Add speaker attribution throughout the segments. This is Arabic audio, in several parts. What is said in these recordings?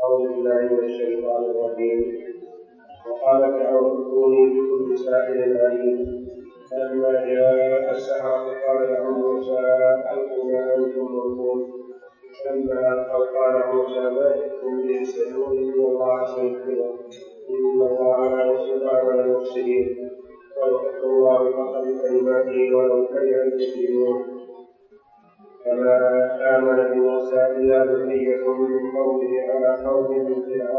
Speaker 1: أعوذ بالله من الشيطان الرجيم. وقال فرعون ائتوني بكل ساحر عليم. فلما جاء السحرة قال لهم موسى ألقوا ما أنتم ملقون. فلما ألقوا قال موسى ما جئتم به سحر إن الله سيكفره إن الله لا يصلح عمل المفسدين ويحق الله الحق بكلماته ولو كره المجرمون. فما آمن بموسى إلا ذرية من قومه على خوف من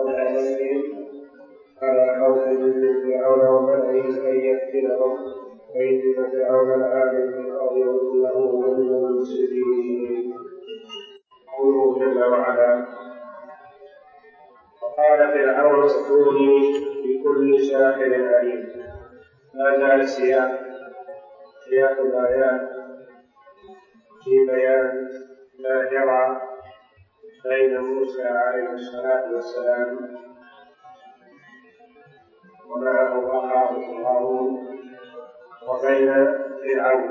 Speaker 1: فرعون وملئه أن يفتنهم وإن فرعون لآل في الأرض وإنه لمن المفسدين. قوله جل وعلا وقال فرعون ائتوني بكل ساحر عليم. ما زال سياق الآيات في بيان ما جرى بين موسى عليه الصلاة والسلام ومعه أخاه هارون وبين فرعون.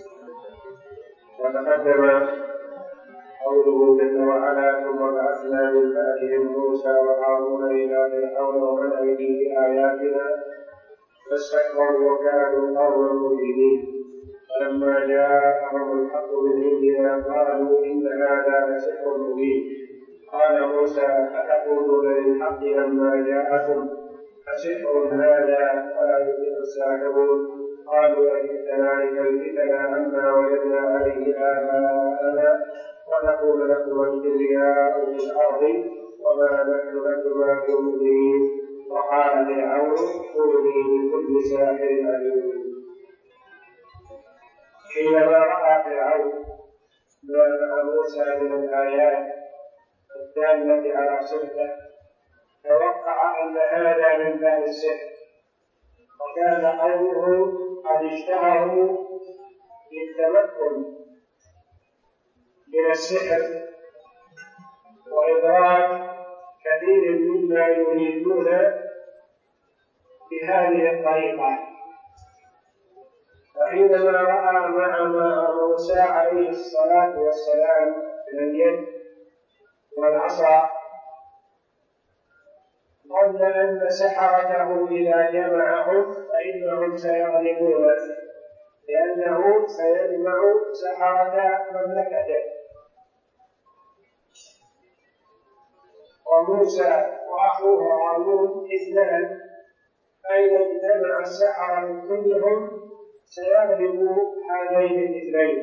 Speaker 1: وتقدم قوله جل وعلا ثم بعثنا من بعدهم موسى وهارون إلى فرعون وملئه بآياتنا فاستكبروا وكانوا قوما مجرمين. فلما جاءهم الحق من عندنا قالوا إن هذا لسحر مبين. قال موسى أتقولون للحق لما جاءكم أسحر هذا ولا يفلح الساحرون. قالوا أجئتنا لتلفتنا عما وجدنا عليه آباءنا ونقول لكم الكبرياء في الأرض وما نحن لكما بمؤمنين. وقال فرعون ائتوني بكل ساحر عليم. حينما رأى فرعون ما مع موسى من الآيات الدالة على صدقه توقع أن هذا من باب السحر، وكان قومه قد اشتهروا بالتمكن من السحر وإدراك كثير مما يريدون بهذه الطريقة. وحينما رأى مع موسى عليه الصلاة والسلام من اليد والعصا ظن أن سحرته إذا جمعهم فإنهم سيغلبون، لأنه سيجمع سحرة مملكته. وموسى وأخوه هارون اثنان فإذا اجتمع السحرة كلهم سيغلب هذين الاثنين.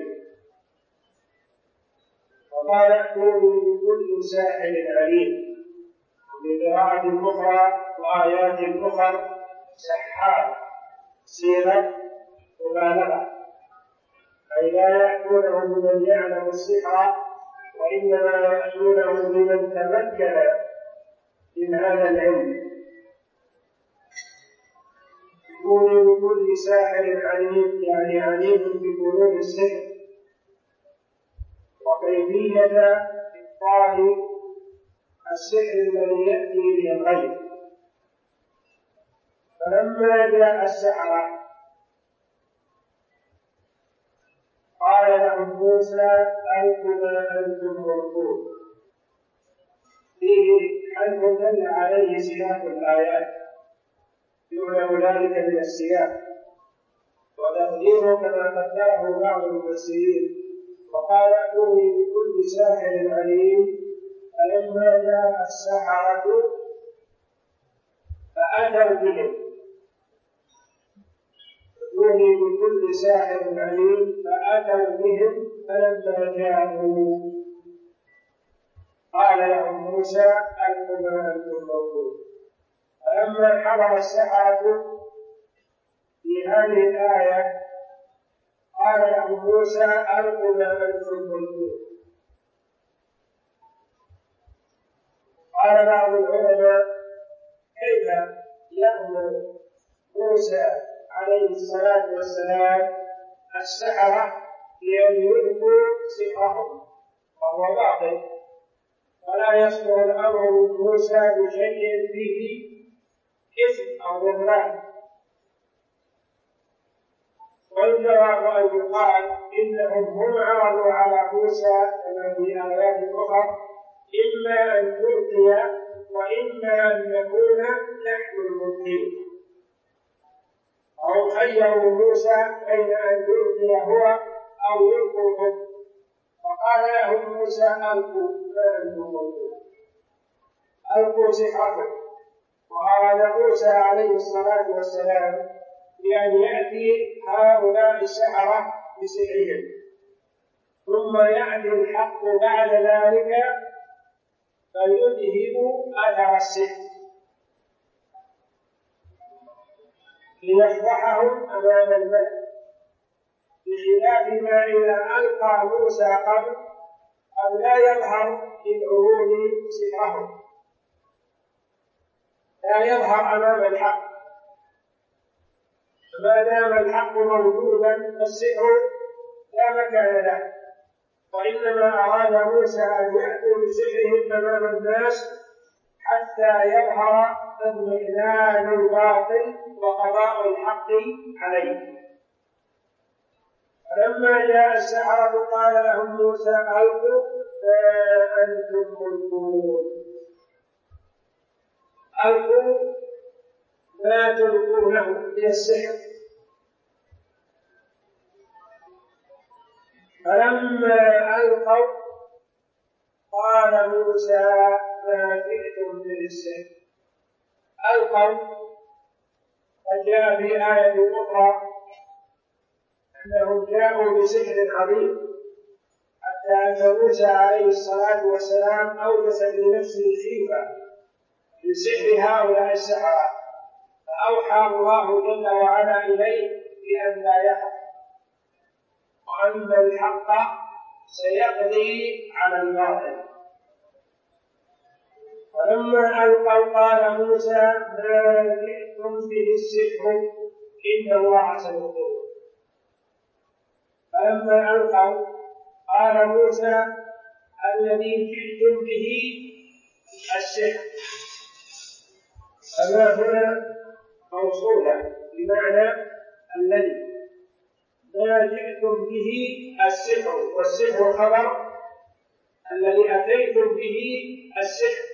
Speaker 1: وقال ائتوني بكل ساحر عليم. بقراءة أخرى وآيات أخرى سحار صيغة مبالغة، أي لا يأتونه بمن يعلم السحر وإنما يأتونه بمن تمكن من هذا العلم. ائتوني بكل ساحر عليم يعني عليم بفنون السحر وكيفية إبطال السحر الذي يأتي به الغيب. فلما جاء السحرة قال لهم موسى ألقوا ما أنتم ملقون. فيه حذف دل عليه سياق الآيات يعلم ذلك من السياق، وتقديره كما قدره بعض المفسرين وقال ائتوني بكل ساحر عليم. فلما جاء السحرة فأتوا بهم. ائتوني بكل ساحر عليم فأتوا بهم. فلما جاءوا قال لهم موسى ألقوا ما أنتم ملقون. فلما حضر السحرة في هذه الآية قال لهم موسى ألقوا ما أنتم ملقون. قال بعض العلماء كيف يأمر موسى عليه الصلاة والسلام السحرة بأن يلقوا سحرهم وهو باطل، ولا يصدر الأمر من موسى بشيء فيه إثم أو ضرر. والجواب أن يقال إنهم هم عرضوا على موسى كما في آيات أخرى إما أن تؤتي أن نكون نحن الملقين، أو خيروا موسى بين أن يلقي هو أو يلقوا هم، فقال لهم موسى ألقوا ما أنتم ملقون، ألقوا سحركم. وأراد موسى عليه الصلاة والسلام بأن يأتي هؤلاء السحرة بسحرهم، ثم يأتي الحق بعد ذلك فيذهب أثر السحر ليفضحهم أمام الملأ، بخلاف ما إذا ألقى موسى قبل أن لا يظهر للعروض سحرهم، لا يظهر أمام الحق، فما دام الحق موجودا فالسحر لا مكان له، وإنما أراد موسى أن يأتوا بسحرهم أمام الناس حتى يظهر اطمئنان الباطل وقضاء الحق عليه. فلما جاء السحرة قال لهم موسى ألقوا ما أنتم ملقون، ألقوا ما تلقونه من السحر. فلما ألقوا قال موسى ما جئتم به السحر، ألقوا. وجاء في آية أخرى أنهم جاءوا بسحر عظيم، حتى أن موسى عليه الصلاة والسلام أوجس لنفسه خيفة من سحر هؤلاء السحرة، فأوحى الله جل وعلا إليه بأن لا يخف، وأن الحق سيقضي على الباطل. فلما ألقوا قال موسى ما جئتم به السحر إن الله سيبطله. فلما ألقوا قال موسى الذي جئتم به السحر، فما هنا موصولة بمعنى الذي، ما جئتم به السحر، والسحر خبر الذي أتيتم به السحر،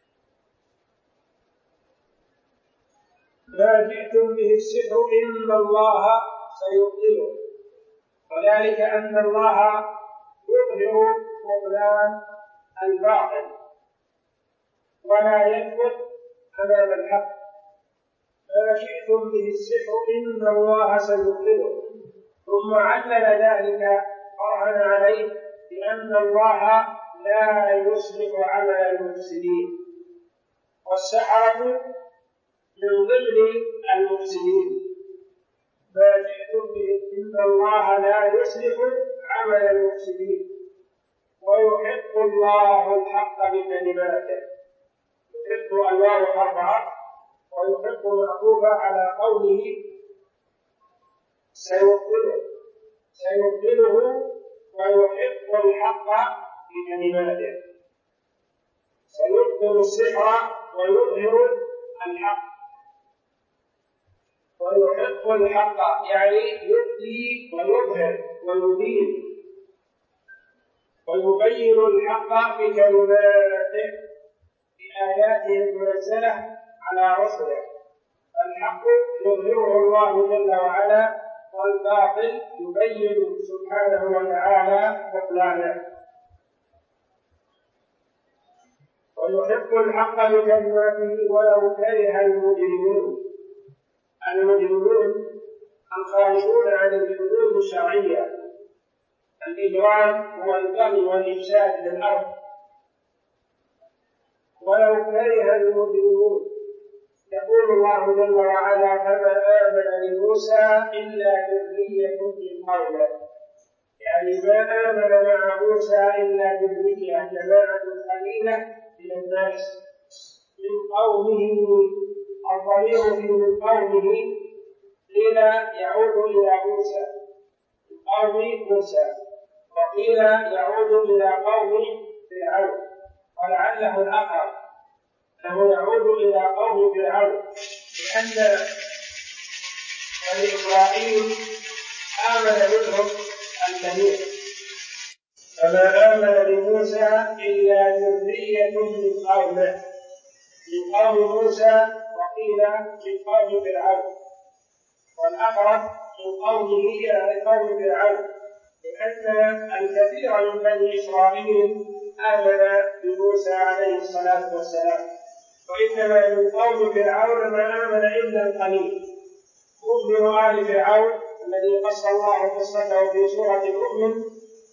Speaker 1: ما جئتم به السحر إن الله سيبطله، وذلك أن الله يظهر بطلان الباطل ولا يثبت أمام الحق. ما جئتم به السحر إن الله سيبطله، ثم علل ذلك قرأنا عليه بأن الله لا يصلح عمل المفسدين، والسحرة من ضمن المفسدين. ما جئتم به إن الله لا يصلح عمل المفسدين ويحق الله الحق بكلماته. يحق الواو أربعة، ويحق معطوفة على قوله سيبطله ويحق الحق بكلماته. سيبطل السحر ويظهر الحق، ويحق الحق يعني يبدي ويظهر ويبين ويبين الحق بكلماته بآياته المنزلة على رسله. الحق يظهره الله جل وعلا، والباطل يبين سبحانه وتعالى بطلانه. ويحق الحق بكلماته ولو كره المجرمون. المجرمون الخارجون عن الحدود الشرعية. الإجرام هو البغي والإفساد للأرض. ولو كره المجرمون يقول الله جل وعلا فما آمن لموسى إلا ذرية من قومه، يعني ما آمن مع موسى إلا ذرية جماعة قليلة من الناس من قومه. الضمير من قومه قيل يعود إلى موسى، من قوم موسى، وقيل يعود إلى قوم فرعون، ولعله الأقرب أنه يعود إلى قوم فرعون، لأن بني إسرائيل آمن منهم الجميع. فما آمن لموسى إلا ذرية من قومه، من قوم موسى وقيل من قوم فرعون، والأقرب من قومه إلى قوم فرعون، لأن الكثير من بني إسرائيل آمن بموسى عليه الصلاة والسلام، وإنما من قوم فرعون ما آمن إلا القليل. مؤمن آل فرعون الذي قص الله قصته في سورة المؤمن،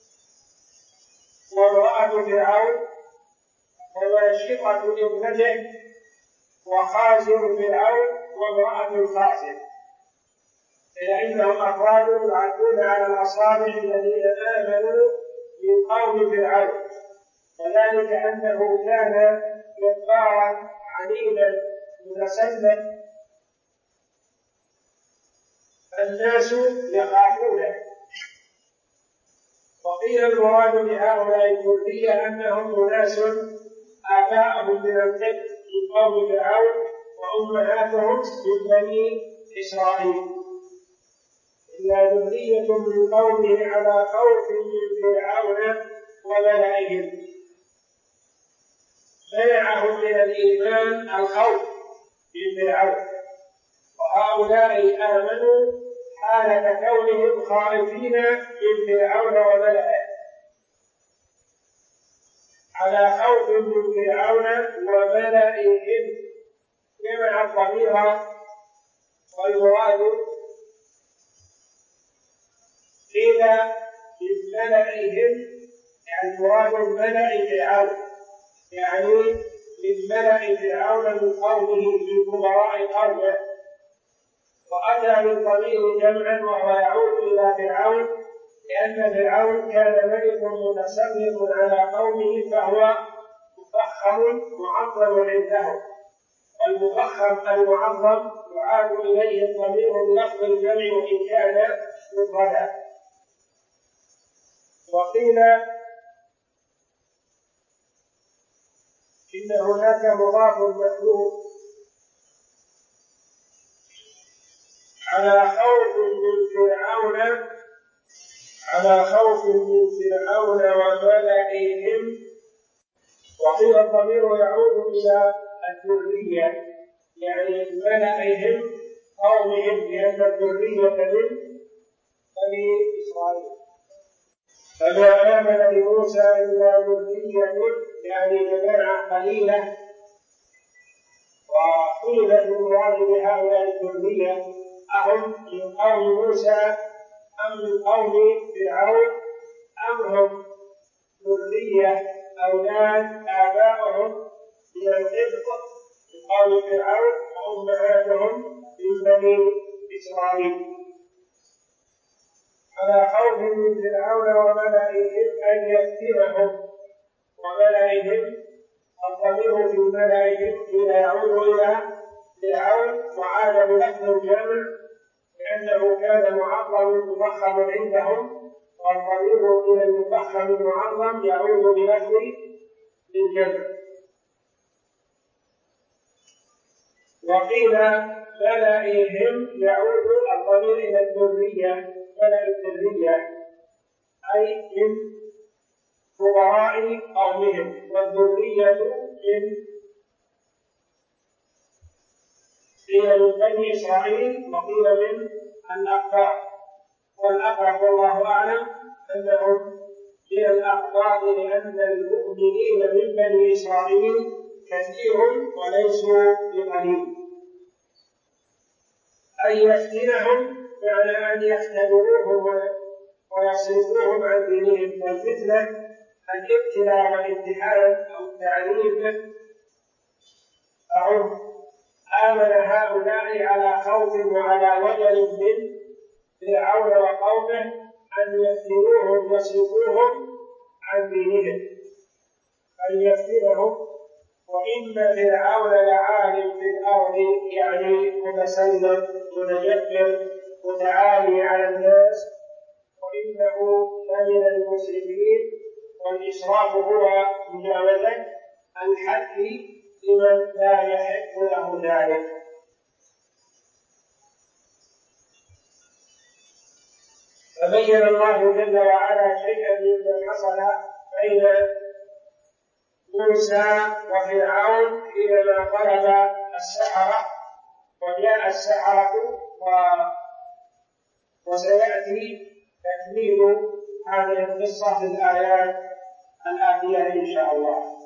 Speaker 1: وامرأة فرعون وماشطة ابنته وخازن فرعون وامرأة الخازن، فإنهم أفراد يعدون على الأصابع الذين آمنوا من قوم فرعون، وذلك أنه كان جبارا عنيدا متسلط الناس يخافونه. وقيل المراد بهؤلاء الذرية أنهم أناس آباءهم من القبط من قوم فرعون وأمهاتهم من بني إسرائيل، إلا ذرية من قومه على خوف من فرعون وملئهم. منعهم من الإيمان الخوف من فرعون، وهؤلاء آمنوا حالة كونهم خائفين من فرعون وملئه، على خوف من فرعون وملئهم، جمع الضمير والمراد قيل من ملئهم، يعني مراد ملئ فرعون، يعني من ملئ فرعون من قومه من كبراء قومه، وأتى بالضمير جمعا وهو يعود إلى فرعون، لأن فرعون كان ملك متسلط على قومه فهو مفخم معظم عندهم، والمفخم المعظم يعاد إليه الضمير بلفظ الجمع وإن كان مفردا. وقيل إن هناك مضاف محذوف على خوف من فرعون وملئهم، وقيل الضمير يعود إلى الذرية، يعني ملئهم قومهم، لأن الذرية من بني إسرائيل. فما آمن بموسى إلا ذرية، يعني جماعة قليلة، وخلفت المراد بهؤلاء الذرية أهم من قوم موسى أم من قوم فرعون، أم هم ذرية أولاد آبائهم من القبط من قوم فرعون وأمهاتهم من بني إسرائيل، على خوف من فرعون وملئهم أن يفتنهم. وملئهم الضمير في ملئهم حين يعود إلى فرعون وعاد بلفظ الجمع، لأنه كان معظم مفخم عندهم، والضمير إلى المفخم المعظم يعود بلفظ الجمع. وقيل ملئهم يعود الضمير إلى الذرية، ملئ الذرية أي من كبراء قومهم، والذرية قيل من بني إسرائيل وقيل من الأقباط، والأقرب والله أعلم أنهم من الأقباط، لأن المؤمنين من بني إسرائيل كثير وليسوا بقليل. أن يفتنهم معنى أن يختبروهم ويصرفوهم عن دينهم، والفتنة الابتلاء والامتحان أو التعذيب. آمن هؤلاء على خوف وعلى وجل من فرعون وقومه أن يفتنوهم يصرفوهم عن دينهم، أن يفتنهم. وإن فرعون لعال في الأرض، يعني متسلط متجبر متعالي على الناس، وإنه لمن المسرفين، والإسراف هو مجاوزة الحد لمن لا يحق له ذلك. فبين الله جل وعلا شيئا مما حصل بين موسى وفرعون حينما طلب السحرة وجاء السحرة وسيأتي تكميل هذه القصة في الآيات الآتية إن شاء الله.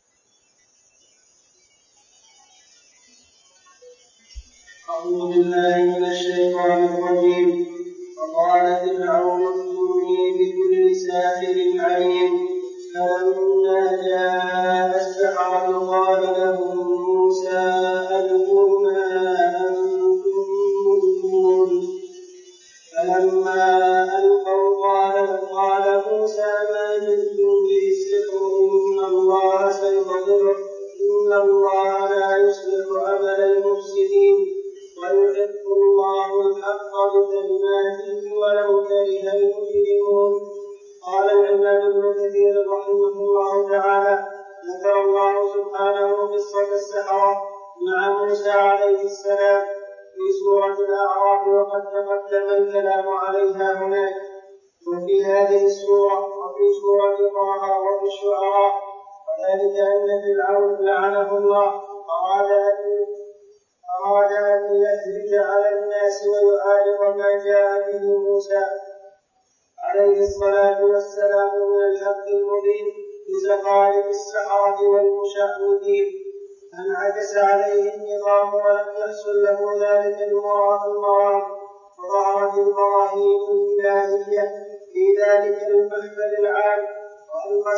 Speaker 2: أعوذ بالله من الشيطان الرجيم. وقال فرعون ائتوني بكل ساحر عليم. فلما جاء السحرة قال لهم موسى ألقوا ما أنتم ملقون. فلما ألقوا قال موسى ما جئتم به السحر إن الله سيبطله إن الله لا يصلح عمل المفسدين ويحق الله الحق بكلماته ولو كره المجرمون. قال العلامة ابن كثير رحمه الله تعالى ذكر الله سبحانه قصة السحرة مع موسى عليه السلام في سورة الأعراف وقد تقدم الكلام عليها هناك، وفي هذه السورة وفي سورة طه وفي الشعراء. وذلك أن فرعون لعنه الله أراد أن يهلك على الناس ويعارض ما جاء به موسى عليه الصلاة والسلام من الحق المبين بزخارف السحرة والمشعوذين، فانعكس عليه النظام ولم يحصل له ذلك المراد، وظهرت البراهين الإلهية في ذلك المحفل العام، وألقي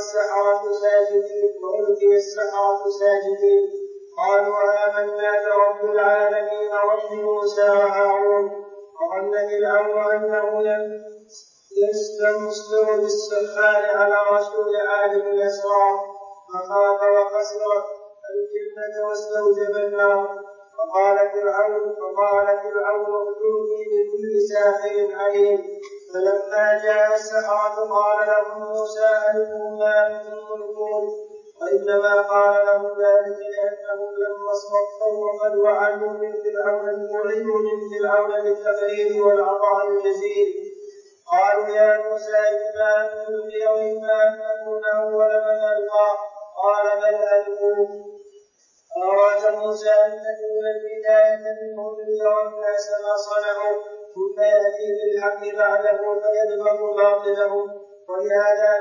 Speaker 2: السحرة ساجدين قالوا آمنا برب العالمين رب موسى وهارون. وظن فرعون أنه يستمصر بالسحار على رسول عالم الأسرار، فخاف وخسر الجنة واستوجب النار. فقال فرعون ائتوني بكل ساحر عليم. فلما جاء السحرة قال لهم موسى ألقوا ما أنتم ملقون. وإنما قال لهم ذلك لأنهم لما اصطفوا وقد وعدوا من فرعون بالتقريب والعطاء الجزيل قالوا يا موسى إما أن تلقي وإما أن نكون أول من ألقى. قال بل ألقوا. أراد موسى أن تكون البداية منهم ليرى الناس ما صنعوا ثم يأتي بالحق بعده فيدمغ باطلهم. ولهذا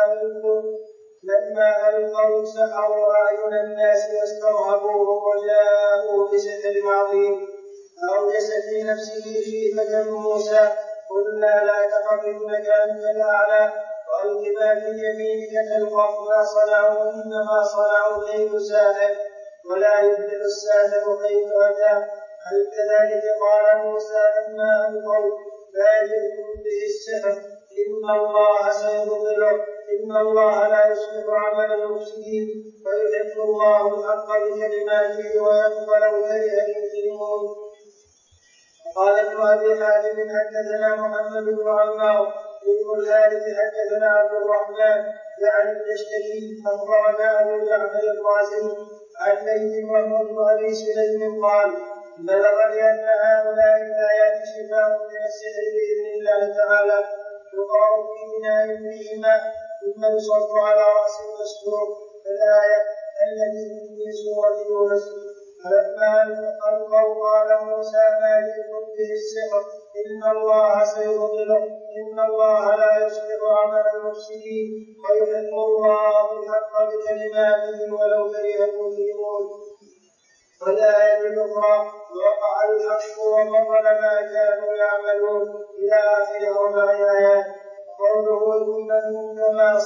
Speaker 2: لما ألقوا سحروا أعين الناس واسترهبوهم وجاءوا بسحر عظيم. فأوجس في نفسه خيفة موسى قلنا لا تخف إنك أنت الأعلى وألق ما في يمينك تلقف ما صنعوا إنما صنعوا كيد ساحر ولا يبدل الساحر كيف أتى. هل كذلك قال موسى لما ألقوا لا جئتم به السحر إن الله سيبطله إن الله لا يصلح عمل المفسدين ويحق الله الحق بكلماته ويقبل كره المجرمون. قال ابن أبي حاتم حدثنا محمد بن عمار بن الحارث حدثنا عبد الرحمن يعني التشتكي أخبرنا أبو جعفر القاسم عن ليث وهو بن أبي سليم قال بلغني أن هؤلاء الآيات شفاء من السحر بإذن الله تعالى يقرأ في بناء فيهما ثم يصب على رأس المسحور. الآية التي في سورة يونس فلما ألقوا قال موسى ما جئتم به السحر إن الله سيبطله إن الله لا يصلح عمل المفسدين ويحق الله الحق بكلماته ولو كره المجرمون. والآية الأخرى وقع الحق وبطل ما كانوا يعملون إلى آخر 4 آيات. قوله إنما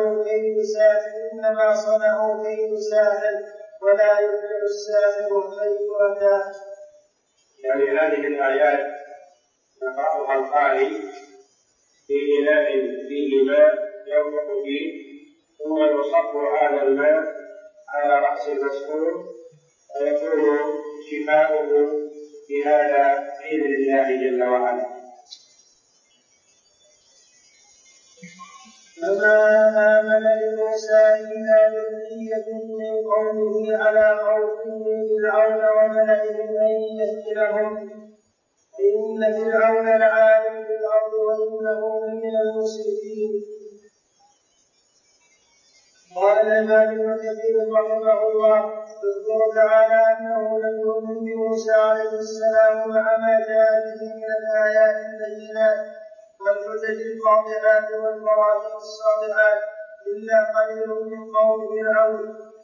Speaker 2: صنعوا كيد ساحر ولا يفلح الساحر حيث أتى.
Speaker 1: يعني هذه الآيات يقرأها القارئ في إناء فيه ماء ينفخ فيه ثم يصب هذا الماء على رأس المسحور فيكون شفاؤه بهذا بإذن الله جل وعلا.
Speaker 2: فما آمن لموسى إلا ذرية من قومه على خوف من فرعون وملئهم أن يفتنهم إن فرعون لعال في الأرض وإنه من المسرفين. قال الإمام ابن كثير رحمه الله يذكر تعالى أنه لم يؤمن بموسى عليه السلام مع ما جاء به من الآيات البينات والحجج القاطعات والبراهين الساطعات إلا قليل من قوم فرعون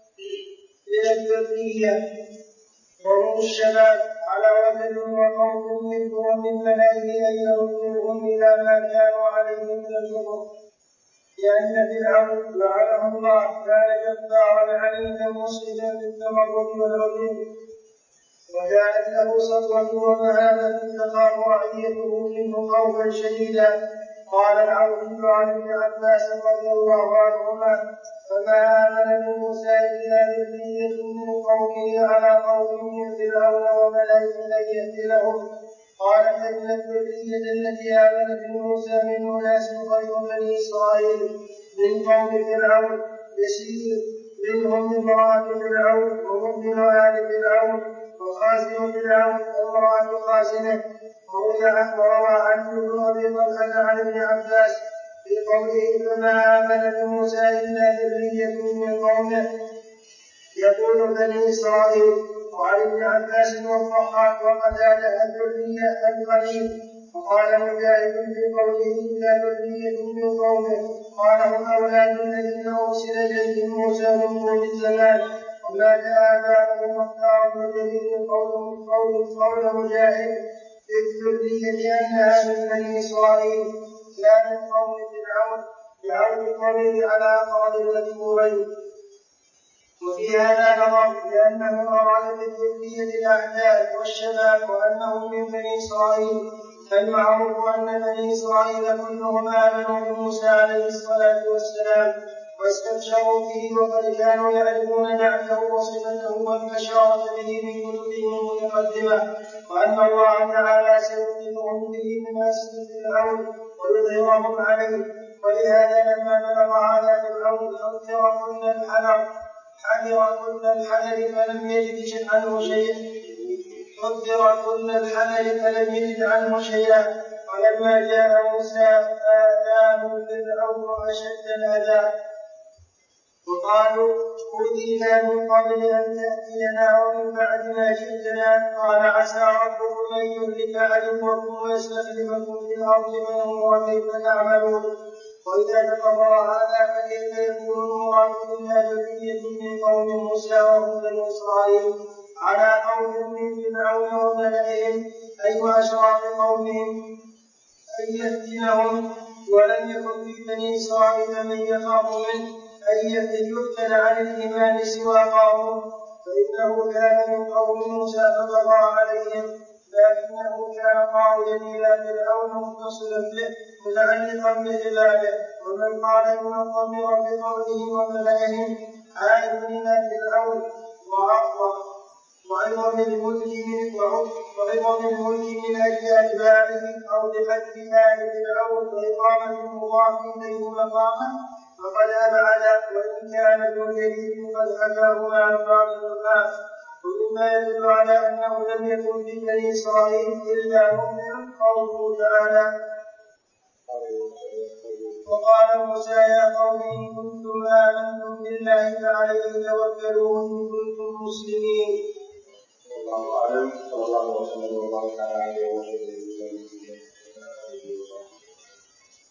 Speaker 2: من الذرية وهم الشباب على وجل وقوم منه ومن ملائه أن يردوهم إلى ما كانوا عليه من الكفر لأن فرعون لعنه الله كان جبارا عنيدا مسرفا بالتمرد والعلوم وكانت له سطوة ومهابة تخاف رعيته منه خوفا شديدا. قال العوفي عن ابن عباس رضي الله عنهما فما آمن بموسى إلا ذرية من قومه على قوم من فرعون وملئه أن يهدلهم. قال فإن الذرية التي آمنت بموسى من أناس غير بني إسرائيل من قوم فرعون يسير منهم امرأة فرعون ومؤمن آل فرعون وخازن فرعون وامرأة خازنه. وروى عن ابن أبي طلحة عن ابن عباس في قوله فما آمن بموسى إلا ذرية من قومه يقول بني إسرائيل. وعن ابن عباس والضحاك وقتادة الذرية القليل. وقال مجاهد في قوله إلا ذرية من قومه قال هم أولاد الذين أرسل إليهم موسى من طول الزمان وما جاء آباؤهم واختار ابن جرير قول مجاهد للذرية أنها من بني إسرائيل لا من قوم فرعون بعون الضمير على أقرب المذكورين. وفي هذا نظر لأنه أراد بالذرية الأحداث والشباب وأنهم من بني إسرائيل فالمعروف أن بني إسرائيل كلهم آمنوا بموسى عليه الصلاة والسلام واستبشروا به وقد كانوا يعرفون نعته وصفته والبشارة به من كتبهم المقدمة وأن الله تعالى سيمدهم به من أسر فرعون ويظهرهم عليه. ولهذا لما بلغ على فرعون حذر كل الحذر فلم يجد عنه شيئا. ولما جاء موسى آتاه فرعون أشد الأذى وقالوا أوذينا من قبل أن تأتينا ومن بعد ما جئتنا قال عسى ربكم أن يهلك عدوكم ويستخلفكم في الأرض فينظر كيف تعملون. وإذا تقرر هذا فكيف يكون المراد إلا ذرية من قوم موسى وهم بني إسرائيل على قوم من فرعون وملئهم أي وأشراف قومهم أن يفتنهم. ولم يكن في بني إسرائيل من يخاف منه أن يفتن عن الإيمان سوى قارون فإنه كان من قوم موسى فبغى عليهم لكنه كان قائلا إلى فرعون متصلا به متعلقا بعباده. ومن قال من الضمير بقولهم وملئهم عائد إلى فرعون وعظم الملك من أجل أتباعه أو بحد آل فرعون وإقامة المضاف إليه مقاما فقد أبعد وإن كان ابن جرير قد حكاه عن بعض النحاة. ومما يدل على أنه لم يكن في بني إسرائيل إلا مؤمن قوله تعالى وقال موسى يا قوم إن كنتم آمنتم بالله فعليه توكلوا إن كنتم مسلمين.
Speaker 1: والله أعلم. صلى الله وسلم وبارك على نبينا محمد